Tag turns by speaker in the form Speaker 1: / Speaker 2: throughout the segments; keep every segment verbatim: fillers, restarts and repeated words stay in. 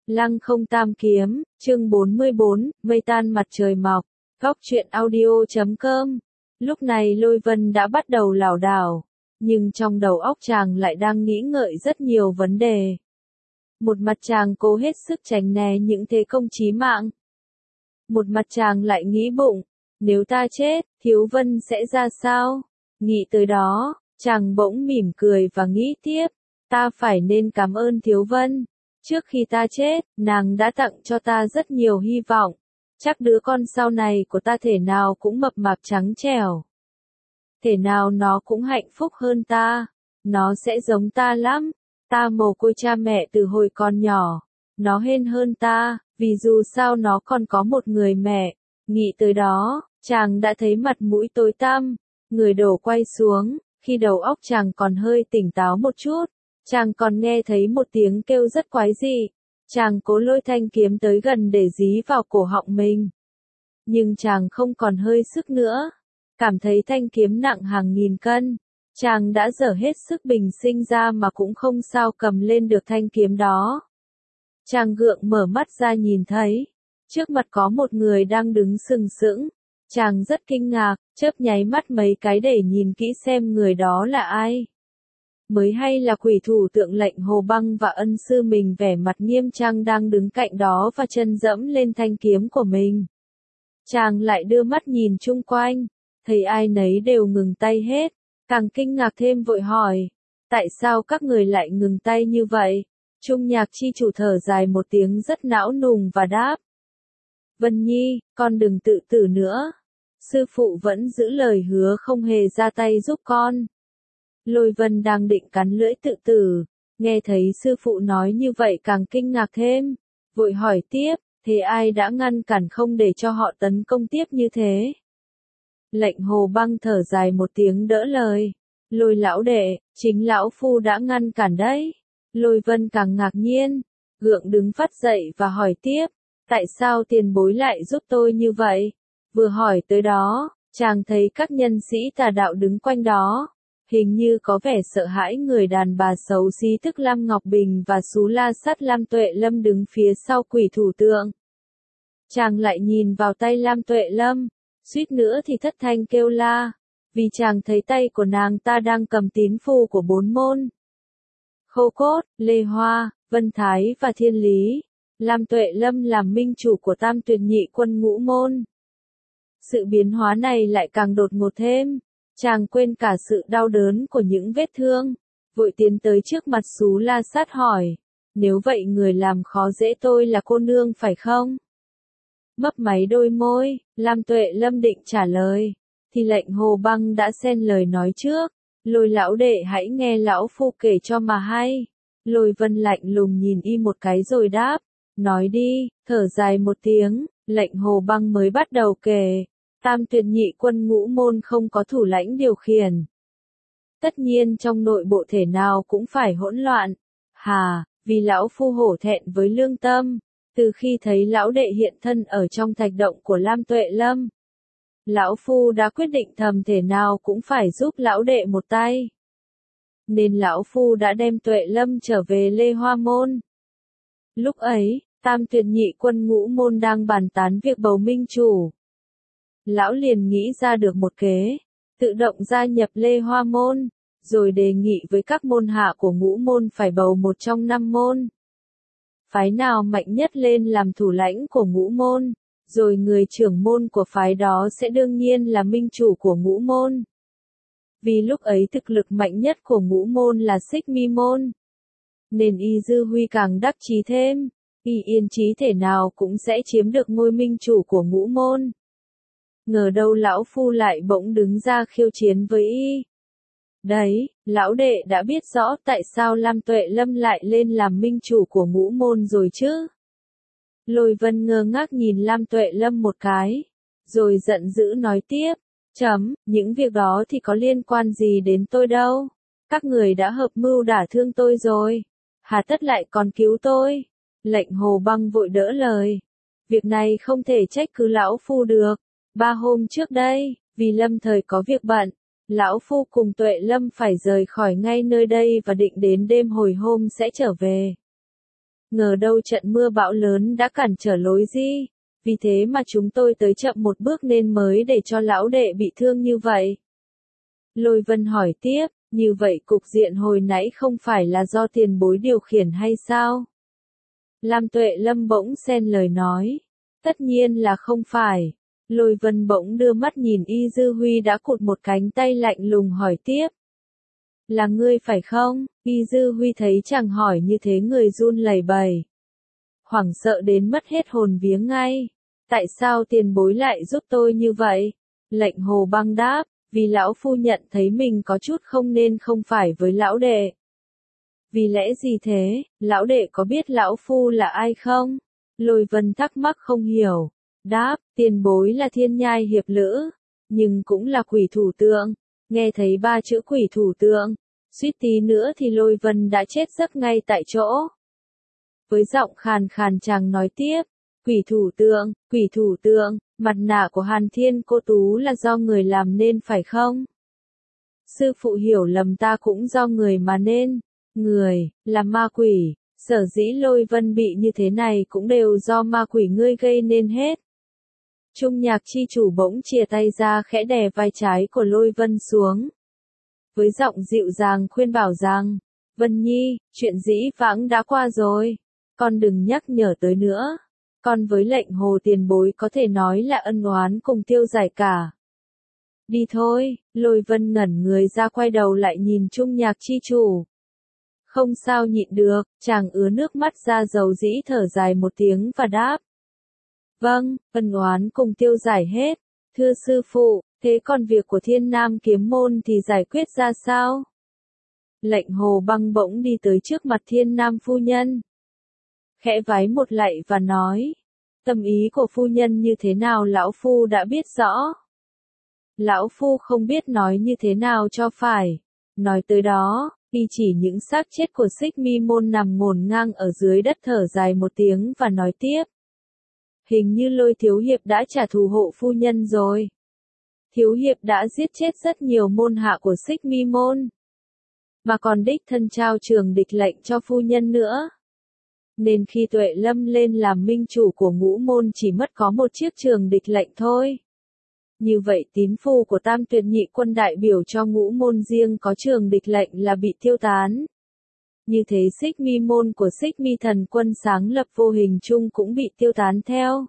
Speaker 1: Lăng không tam kiếm, chương bốn mươi bốn, mây tan mặt trời mọc, góc truyện audio chấm com. Lúc này Lôi Vân đã bắt đầu lảo đảo, nhưng trong đầu óc chàng lại đang nghĩ ngợi rất nhiều vấn đề. Một mặt chàng cố hết sức tránh né những thế công chí mạng. Một mặt chàng lại nghĩ bụng, nếu ta chết, Thiếu Vân sẽ ra sao? Nghĩ tới đó, chàng bỗng mỉm cười và nghĩ tiếp, ta phải nên cảm ơn Thiếu Vân. Trước khi ta chết, nàng đã tặng cho ta rất nhiều hy vọng. Chắc đứa con sau này của ta thể nào cũng mập mạp trắng trẻo. Thể nào nó cũng hạnh phúc hơn ta. Nó sẽ giống ta lắm. Ta mồ côi cha mẹ từ hồi còn nhỏ. Nó hên hơn ta, vì dù sao nó còn có một người mẹ. Nghĩ tới đó, chàng đã thấy mặt mũi tối tăm. Người đổ quay xuống, khi đầu óc chàng còn hơi tỉnh táo một chút. Chàng còn nghe thấy một tiếng kêu rất quái dị. Chàng cố lôi thanh kiếm tới gần để dí vào cổ họng mình. Nhưng chàng không còn hơi sức nữa. Cảm thấy thanh kiếm nặng hàng nghìn cân. Chàng đã dở hết sức bình sinh ra mà cũng không sao cầm lên được thanh kiếm đó. Chàng gượng mở mắt ra nhìn thấy. Trước mặt có một người đang đứng sừng sững. Chàng rất kinh ngạc, chớp nháy mắt mấy cái để nhìn kỹ xem người đó là ai. Mới hay là quỷ thủ tượng Lệnh Hồ Băng và ân sư mình vẻ mặt nghiêm trang đang đứng cạnh đó và chân dẫm lên thanh kiếm của mình. Chàng lại đưa mắt nhìn chung quanh, thấy ai nấy đều ngừng tay hết, càng kinh ngạc thêm vội hỏi, tại sao các người lại ngừng tay như vậy? Trung Nhạc chi chủ thở dài một tiếng rất não nùng và đáp. Vân Nhi, con đừng tự tử nữa. Sư phụ vẫn giữ lời hứa không hề ra tay giúp con. Lôi Vân đang định cắn lưỡi tự tử, nghe thấy sư phụ nói như vậy càng kinh ngạc thêm, vội hỏi tiếp, thế ai đã ngăn cản không để cho họ tấn công tiếp như thế? Lệnh Hồ Băng thở dài một tiếng đỡ lời, Lôi lão đệ, chính lão phu đã ngăn cản đấy. Lôi Vân càng ngạc nhiên, gượng đứng phát dậy và hỏi tiếp, tại sao tiền bối lại giúp tôi như vậy? Vừa hỏi tới đó, chàng thấy các nhân sĩ tà đạo đứng quanh đó. Hình như có vẻ sợ hãi người đàn bà xấu xí tức Lam Ngọc Bình và Xú La Sát Lam Tuệ Lâm đứng phía sau quỷ thủ tượng. Chàng lại nhìn vào tay Lam Tuệ Lâm, suýt nữa thì thất thanh kêu la, vì chàng thấy tay của nàng ta đang cầm tín phù của bốn môn. Khâu Cốt, Lê Hoa, Vân Thái và Thiên Lý. Lam Tuệ Lâm làm minh chủ của Tam Tuyệt Nhị Quân ngũ môn. Sự biến hóa này lại càng đột ngột thêm. Chàng quên cả sự đau đớn của những vết thương, vội tiến tới trước mặt Xú La Sát hỏi, nếu vậy người làm khó dễ tôi là cô nương phải không? Mấp máy đôi môi, Lam Tuệ Lâm định trả lời, thì Lệnh Hồ Băng đã xen lời nói trước, Lôi lão đệ hãy nghe lão phu kể cho mà hay. Lôi Vân lạnh lùng nhìn y một cái rồi đáp, nói đi, thở dài một tiếng, Lệnh Hồ Băng mới bắt đầu kể. Tam Tuyệt Nhị Quân ngũ môn không có thủ lãnh điều khiển. Tất nhiên trong nội bộ thể nào cũng phải hỗn loạn. Hà, vì lão phu hổ thẹn với lương tâm, từ khi thấy lão đệ hiện thân ở trong thạch động của Lam Tuệ Lâm. Lão phu đã quyết định thầm thể nào cũng phải giúp lão đệ một tay. Nên lão phu đã đem Tuệ Lâm trở về Lê Hoa Môn. Lúc ấy, Tam Tuyệt Nhị Quân ngũ môn đang bàn tán việc bầu minh chủ. Lão liền nghĩ ra được một kế, tự động gia nhập Lê Hoa Môn, rồi đề nghị với các môn hạ của ngũ môn phải bầu một trong năm môn. Phái nào mạnh nhất lên làm thủ lãnh của ngũ môn, rồi người trưởng môn của phái đó sẽ đương nhiên là minh chủ của ngũ môn. Vì lúc ấy thực lực mạnh nhất của ngũ môn là Xích Mi Môn. Nên Y Dư Huy càng đắc chí thêm, Y yên chí thể nào cũng sẽ chiếm được ngôi minh chủ của ngũ môn. Ngờ đâu lão phu lại bỗng đứng ra khiêu chiến với y. Đấy, lão đệ đã biết rõ tại sao Lam Tuệ Lâm lại lên làm minh chủ của ngũ môn rồi chứ. Lôi Vân ngơ ngác nhìn Lam Tuệ Lâm một cái, rồi giận dữ nói tiếp, chấm, những việc đó thì có liên quan gì đến tôi đâu. Các người đã hợp mưu đả thương tôi rồi, hà tất lại còn cứu tôi. Lệnh Hồ Băng vội đỡ lời, việc này không thể trách cứ lão phu được. Ba hôm trước đây, vì lâm thời có việc bận, lão phu cùng Tuệ Lâm phải rời khỏi ngay nơi đây và định đến đêm hồi hôm sẽ trở về. ngờ đâu trận mưa bão lớn đã cản trở lối đi, vì thế mà chúng tôi tới chậm một bước nên mới để cho lão đệ bị thương như vậy. Lôi Vân hỏi tiếp, như vậy cục diện hồi nãy không phải là do tiền bối điều khiển hay sao? Lam Tuệ Lâm bỗng xen lời nói, tất nhiên là không phải. Lôi Vân bỗng đưa mắt nhìn Y Dư Huy đã cụt một cánh tay lạnh lùng hỏi tiếp. Là ngươi phải không? Y Dư Huy thấy chàng hỏi như thế người run lẩy bẩy. Hoảng sợ đến mất hết hồn vía ngay. Tại sao tiền bối lại giúp tôi như vậy? Lệnh Hồ Băng đáp, vì lão phu nhận thấy mình có chút không nên không phải với lão đệ. Vì lẽ gì thế, lão đệ có biết lão phu là ai không? Lôi Vân thắc mắc không hiểu. Đáp, tiền bối là thiên nhai hiệp lữ, nhưng cũng là quỷ thủ tượng. Nghe thấy ba chữ quỷ thủ tượng, suýt tí nữa thì Lôi Vân đã chết giấc ngay tại chỗ. Với giọng khàn khàn chàng nói tiếp, quỷ thủ tượng, quỷ thủ tượng, mặt nạ của Hàn Thiên Cô Tú là do người làm nên phải không? Sư phụ hiểu lầm ta cũng do người mà nên, người, là ma quỷ, sở dĩ Lôi Vân bị như thế này cũng đều do ma quỷ ngươi gây nên hết. Trung Nhạc chi chủ bỗng chìa tay ra khẽ đè vai trái của Lôi Vân xuống. Với giọng dịu dàng khuyên bảo rằng, Vân Nhi, chuyện dĩ vãng đã qua rồi, con đừng nhắc nhở tới nữa. Con với lệnh Hồ tiền bối có thể nói là ân oán cùng tiêu giải cả. Đi thôi, Lôi Vân ngẩn người ra quay đầu lại nhìn Trung Nhạc chi chủ. Không sao nhịn được, chàng ứa nước mắt ra dầu dĩ thở dài một tiếng và đáp. Vâng, ân oán cùng tiêu giải hết. Thưa sư phụ, thế còn việc của Thiên Nam kiếm môn thì giải quyết ra sao? Lệnh Hồ Băng bỗng đi tới trước mặt Thiên Nam phu nhân. Khẽ vái một lạy và nói. Tâm ý của phu nhân như thế nào lão phu đã biết rõ. Lão phu không biết nói như thế nào cho phải. Nói tới đó, y chỉ những xác chết của Xích Mi môn nằm ngổn ngang ở dưới đất thở dài một tiếng và nói tiếp. Hình như Lôi thiếu hiệp đã trả thù hộ phu nhân rồi. Thiếu hiệp đã giết chết rất nhiều môn hạ của Xích Mi môn, mà còn đích thân trao trường địch lệnh cho phu nhân nữa. Nên khi Tuệ Lâm lên làm minh chủ của ngũ môn chỉ mất có một chiếc trường địch lệnh thôi. Như vậy tín phu của Tam Tuyệt Nhị quân đại biểu cho ngũ môn riêng có trường địch lệnh là bị tiêu tán. Như thế Xích Mi môn của Xích Mi thần quân sáng lập vô hình chung cũng bị tiêu tán theo.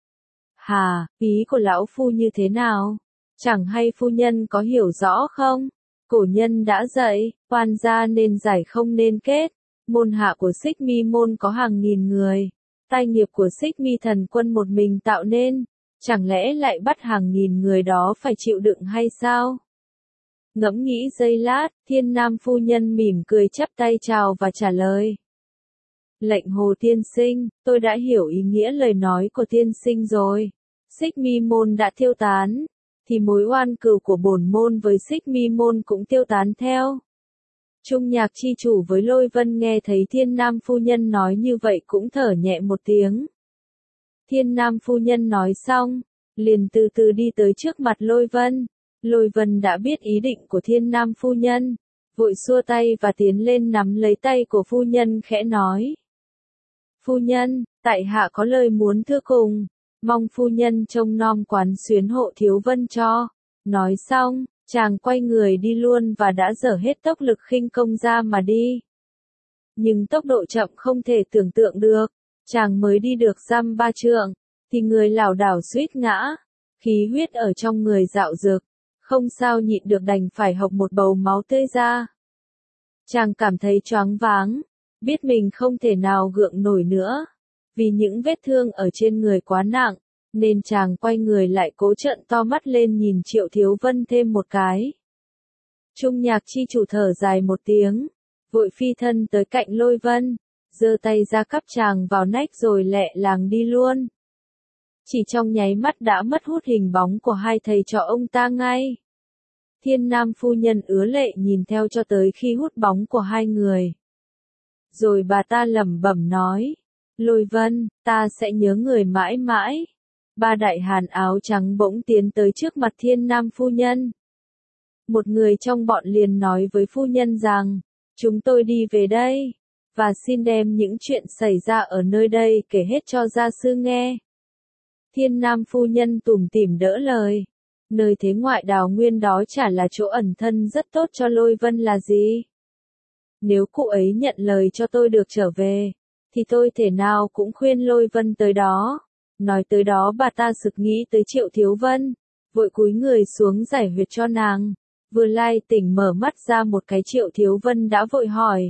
Speaker 1: Hà, ý của lão phu như thế nào? Chẳng hay phu nhân có hiểu rõ không? Cổ nhân đã dạy, oan gia nên giải không nên kết. Môn hạ của Xích Mi môn có hàng nghìn người. Tai nghiệp của Xích Mi thần quân một mình tạo nên. Chẳng lẽ lại bắt hàng nghìn người đó phải chịu đựng hay sao? Ngẫm nghĩ giây lát, Thiên Nam phu nhân mỉm cười chắp tay chào và trả lời. Lệnh Hồ tiên sinh, tôi đã hiểu ý nghĩa lời nói của tiên sinh rồi. Xích Mi môn đã tiêu tán, thì mối oan cừu của bổn môn với Xích Mi môn cũng tiêu tán theo. Trung Nhạc chi chủ với Lôi Vân nghe thấy Thiên Nam phu nhân nói như vậy cũng thở nhẹ một tiếng. Thiên Nam phu nhân nói xong, liền từ từ đi tới trước mặt Lôi Vân. Lôi Vân đã biết ý định của Thiên Nam phu nhân, vội xua tay và tiến lên nắm lấy tay của phu nhân khẽ nói. Phu nhân, tại hạ có lời muốn thưa cùng, mong phu nhân trông nom quán xuyến hộ Thiếu Vân cho. Nói xong, chàng quay người đi luôn và đã dở hết tốc lực khinh công ra mà đi. Nhưng tốc độ chậm không thể tưởng tượng được, chàng mới đi được dăm ba trượng, thì người lảo đảo suýt ngã, khí huyết ở trong người dạo dực, không sao nhịn được đành phải hộc một bầu máu tươi ra. Chàng cảm thấy choáng váng, biết mình không thể nào gượng nổi nữa, vì những vết thương ở trên người quá nặng, nên chàng quay người lại cố trợn to mắt lên nhìn Triệu Thiếu Vân thêm một cái. Trung Nhạc chi chủ thở dài một tiếng, vội phi thân tới cạnh Lôi Vân, giơ tay ra cắp chàng vào nách rồi lẹ làng đi luôn. Chỉ trong nháy mắt đã mất hút hình bóng của hai thầy trò ông ta ngay. Thiên Nam phu nhân ứa lệ nhìn theo cho tới khi hút bóng của hai người. Rồi bà ta lẩm bẩm nói, Lôi Vân, ta sẽ nhớ người mãi mãi. Ba đại hàn áo trắng bỗng tiến tới trước mặt Thiên Nam phu nhân. Một người trong bọn liền nói với phu nhân rằng, chúng tôi đi về đây. và xin đem những chuyện xảy ra ở nơi đây kể hết cho gia sư nghe. Thiên Nam phu nhân tủm tỉm đỡ lời. Nơi thế ngoại đào nguyên đó chả là chỗ ẩn thân rất tốt cho Lôi Vân là gì? Nếu cụ ấy nhận lời cho tôi được trở về, thì tôi thể nào cũng khuyên Lôi Vân tới đó. Nói tới đó bà ta sực nghĩ tới Triệu Thiếu Vân, vội cúi người xuống giải huyệt cho nàng. Vừa lai tỉnh mở mắt ra một cái Triệu Thiếu Vân đã vội hỏi.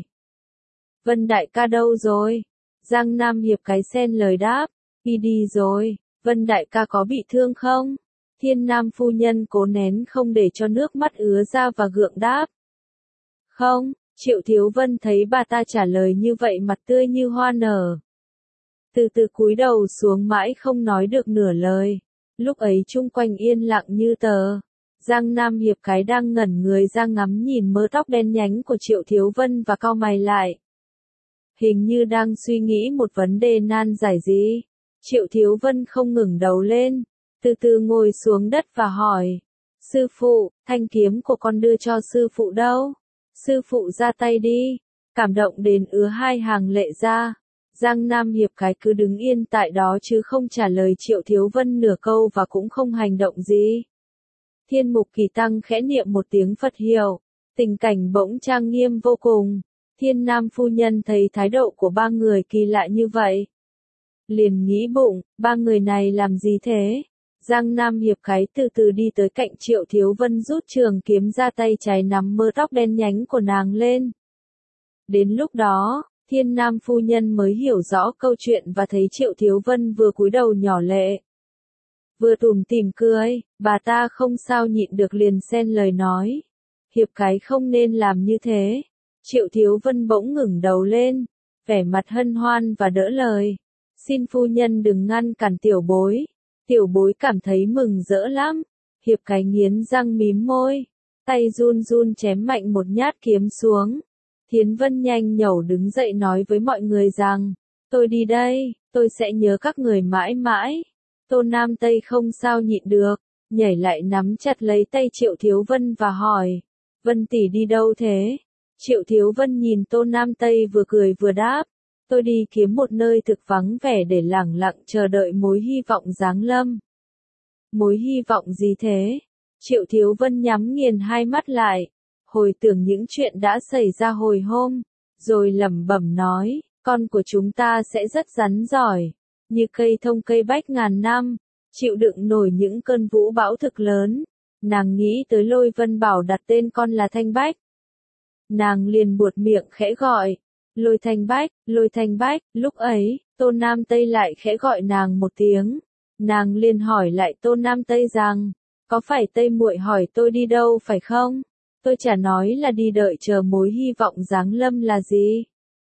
Speaker 1: Vân đại ca đâu rồi? Giang Nam Hiệp cái sen lời đáp. Y đi rồi, Vân đại ca có bị thương không? Thiên Nam phu nhân cố nén không để cho nước mắt ứa ra và gượng đáp. Không, Triệu Thiếu Vân thấy bà ta trả lời như vậy mặt tươi như hoa nở. Từ từ cúi đầu xuống mãi không nói được nửa lời. Lúc ấy chung quanh yên lặng như tờ. Giang Nam Hiệp cái đang ngẩn người ra ngắm nhìn mớ tóc đen nhánh của Triệu Thiếu Vân và cau mày lại. Hình như đang suy nghĩ một vấn đề nan giải gì. Triệu Thiếu Vân không ngừng đầu lên, từ từ ngồi xuống đất và hỏi. Sư phụ, thanh kiếm của con đưa cho sư phụ đâu? Sư phụ ra tay đi. Cảm động đến ứa hai hàng lệ ra. Giang Nam Hiệp cái cứ đứng yên tại đó chứ không trả lời Triệu Thiếu Vân nửa câu và cũng không hành động gì. Thiên Mục Kỳ Tăng khẽ niệm một tiếng Phật hiệu, tình cảnh bỗng trang nghiêm vô cùng. Thiên Nam phu nhân thấy thái độ của ba người kỳ lạ như vậy. Liền nghĩ bụng, ba người này làm gì thế? Giang Nam Hiệp cái từ từ đi tới cạnh Triệu Thiếu Vân rút trường kiếm ra tay trái nắm mớ tóc đen nhánh của nàng lên. Đến lúc đó, Thiên Nam phu nhân mới hiểu rõ câu chuyện và thấy Triệu Thiếu Vân vừa cúi đầu nhỏ lệ. Vừa tủm tỉm cười, bà ta không sao nhịn được liền xen lời nói. Hiệp cái không nên làm như thế. Triệu Thiếu Vân bỗng ngẩng đầu lên, vẻ mặt hân hoan và đỡ lời. Xin phu nhân đừng ngăn cản tiểu bối. Tiểu bối cảm thấy mừng rỡ lắm. Hiệp cái nghiến răng mím môi, tay run run chém mạnh một nhát kiếm xuống. Thiến Vân nhanh nhẩu đứng dậy nói với mọi người rằng, tôi đi đây, tôi sẽ nhớ các người mãi mãi. Tô Nam Tây không sao nhịn được, nhảy lại nắm chặt lấy tay Triệu Thiếu Vân và hỏi, Vân tỷ đi đâu thế? Triệu Thiếu Vân nhìn Tô Nam Tây vừa cười vừa đáp, tôi đi kiếm một nơi thực vắng vẻ để lẳng lặng chờ đợi mối hy vọng giáng lâm. Mối hy vọng gì thế? Triệu Thiếu Vân nhắm nghiền hai mắt lại, hồi tưởng những chuyện đã xảy ra hồi hôm, rồi lẩm bẩm nói, con của chúng ta sẽ rất rắn giỏi, như cây thông cây bách ngàn năm, chịu đựng nổi những cơn vũ bão thực lớn. Nàng nghĩ tới Lôi Vân bảo đặt tên con là Thanh Bách. Nàng liền buột miệng khẽ gọi, Lôi Thanh Bách, Lôi Thanh Bách, lúc ấy, Tô Nam Tây lại khẽ gọi nàng một tiếng. Nàng liền hỏi lại Tô Nam Tây rằng, có phải Tây muội hỏi tôi đi đâu phải không? Tôi chả nói là đi đợi chờ mối hy vọng giáng lâm là gì.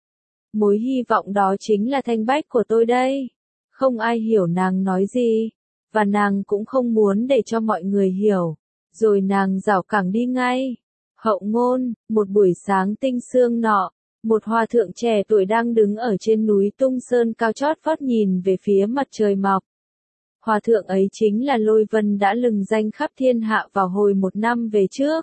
Speaker 1: Mối hy vọng đó chính là Thanh Bách của tôi đây. Không ai hiểu nàng nói gì, và nàng cũng không muốn để cho mọi người hiểu. Rồi nàng rảo cẳng đi ngay. Hậu ngôn, một buổi sáng tinh sương nọ, một hòa thượng trẻ tuổi đang đứng ở trên núi Tung Sơn cao chót vót nhìn về phía mặt trời mọc. Hòa thượng ấy chính là Lôi Vân đã lừng danh khắp thiên hạ vào hồi một năm về trước.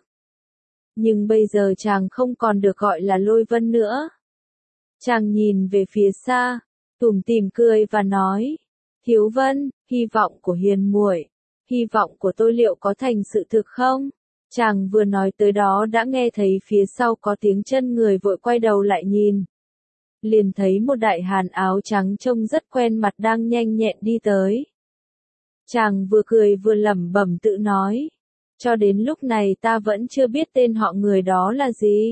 Speaker 1: Nhưng bây giờ chàng không còn được gọi là Lôi Vân nữa. Chàng nhìn về phía xa, tủm tỉm cười và nói, Thiếu Vân, hy vọng của hiền muội, hy vọng của tôi liệu có thành sự thực không? Chàng vừa nói tới đó đã nghe thấy phía sau có tiếng chân người vội quay đầu lại nhìn. Liền thấy một đại hàn áo trắng trông rất quen mặt đang nhanh nhẹn đi tới. Chàng vừa cười vừa lẩm bẩm tự nói, cho đến lúc này ta vẫn chưa biết tên họ người đó là gì.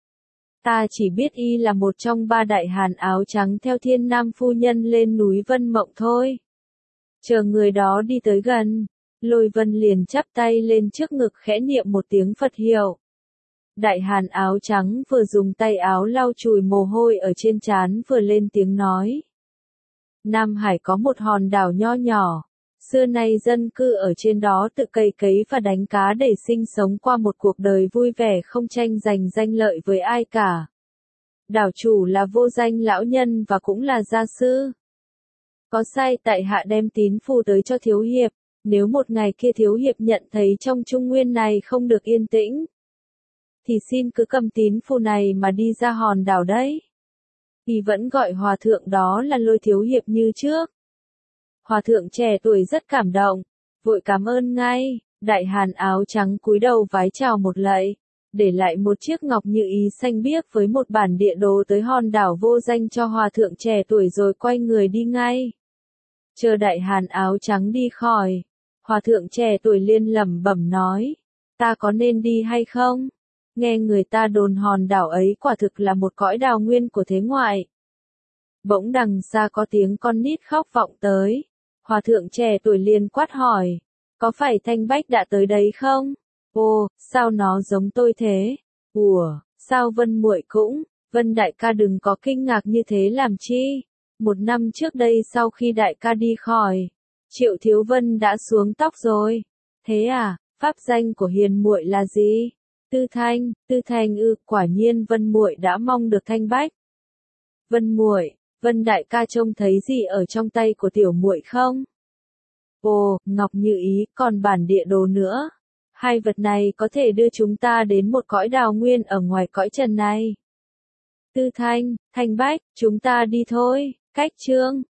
Speaker 1: Ta chỉ biết y là một trong ba đại hàn áo trắng theo Thiên Nam phu nhân lên núi Vân Mộng thôi. Chờ người đó đi tới gần, Lôi Vân liền chắp tay lên trước ngực khẽ niệm một tiếng Phật hiệu. Đại hàn áo trắng vừa dùng tay áo lau chùi mồ hôi ở trên trán vừa lên tiếng nói. Nam Hải có một hòn đảo nho nhỏ, xưa nay dân cư ở trên đó tự cày cấy và đánh cá để sinh sống qua một cuộc đời vui vẻ không tranh giành danh lợi với ai cả. Đảo chủ là vô danh lão nhân và cũng là gia sư. Có sai tại hạ đem tín phù tới cho thiếu hiệp, nếu một ngày kia thiếu hiệp nhận thấy trong Trung Nguyên này không được yên tĩnh, thì xin cứ cầm tín phù này mà đi ra hòn đảo đấy. Y vẫn gọi hòa thượng đó là Lôi thiếu hiệp như trước. Hòa thượng trẻ tuổi rất cảm động, vội cảm ơn ngay. Đại hàn áo trắng cúi đầu vái chào một lạy, để lại một chiếc ngọc như ý xanh biếc với một bản địa đồ tới hòn đảo vô danh cho hòa thượng trẻ tuổi rồi quay người đi ngay. Chờ đại hàn áo trắng đi khỏi, hòa thượng trẻ tuổi liên lẩm bẩm nói, ta có nên đi hay không? Nghe người ta đồn hòn đảo ấy quả thực là một cõi đào nguyên của thế ngoại. Bỗng đằng xa có tiếng con nít khóc vọng tới, hòa thượng trẻ tuổi liền quát hỏi, có phải Thanh Bách đã tới đấy không? Ồ, sao nó giống tôi thế? Ủa, sao Vân muội cũng? Vân đại ca đừng có kinh ngạc như thế làm chi? Một năm trước đây sau khi đại ca đi khỏi, Triệu Thiếu Vân đã xuống tóc rồi. Thế à, pháp danh của hiền muội là gì? Tư Thanh, Tư Thanh ư, quả nhiên Vân muội đã mong được Thanh Bách. Vân muội, Vân đại ca trông thấy gì ở trong tay của tiểu muội không? Ồ, ngọc như ý, còn bản địa đồ nữa. Hai vật này có thể đưa chúng ta đến một cõi đào nguyên ở ngoài cõi trần này. Tư Thanh, Thanh Bách, chúng ta đi thôi. Cách chương